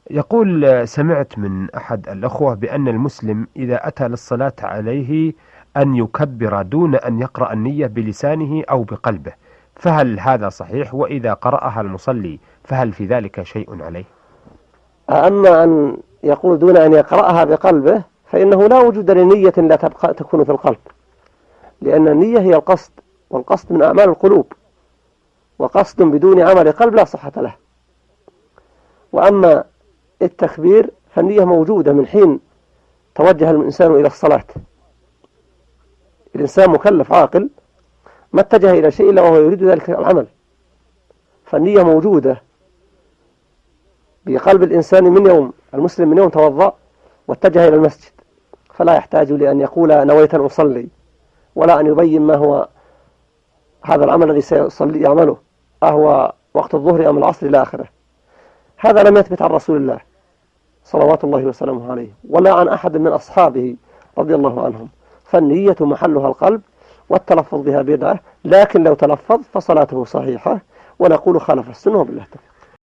يقول: سمعت من أحد الأخوة بأن المسلم إذا أتى للصلاة عليه أن يكبر دون أن يقرأ النية بلسانه أو بقلبه، فهل هذا صحيح؟ وإذا قرأها المصلي فهل في ذلك شيء عليه؟ أما أن يقول دون أن يقرأها بقلبه فإنه لا وجود لنية لا تبقى تكون في القلب، لأن النية هي القصد، والقصد من أعمال القلوب، وقصد بدون عمل قلب لا صحة له. وأما التكبير فالنية موجودة من حين توجه الإنسان إلى الصلاة. الإنسان مكلف عاقل ما اتجه إلى شيء إلا وهو يريد ذلك العمل، فالنية موجودة بقلب الإنسان من يوم المسلم من يوم توضأ واتجه إلى المسجد، فلا يحتاج لأن يقول نويت أن أصلي، ولا أن يبين ما هو هذا العمل الذي سيصلي يعمله، أهو وقت الظهر أم العصر إلى آخره. هذا لم يثبت عن رسول الله صلوات الله وسلامه عليه ولا عن أحد من أصحابه رضي الله عنهم. فالنية محلها القلب، والتلفظ بها بدعة، لكن لو تلفظ فصلاته صحيحة، ونقول خالف السنة بالله.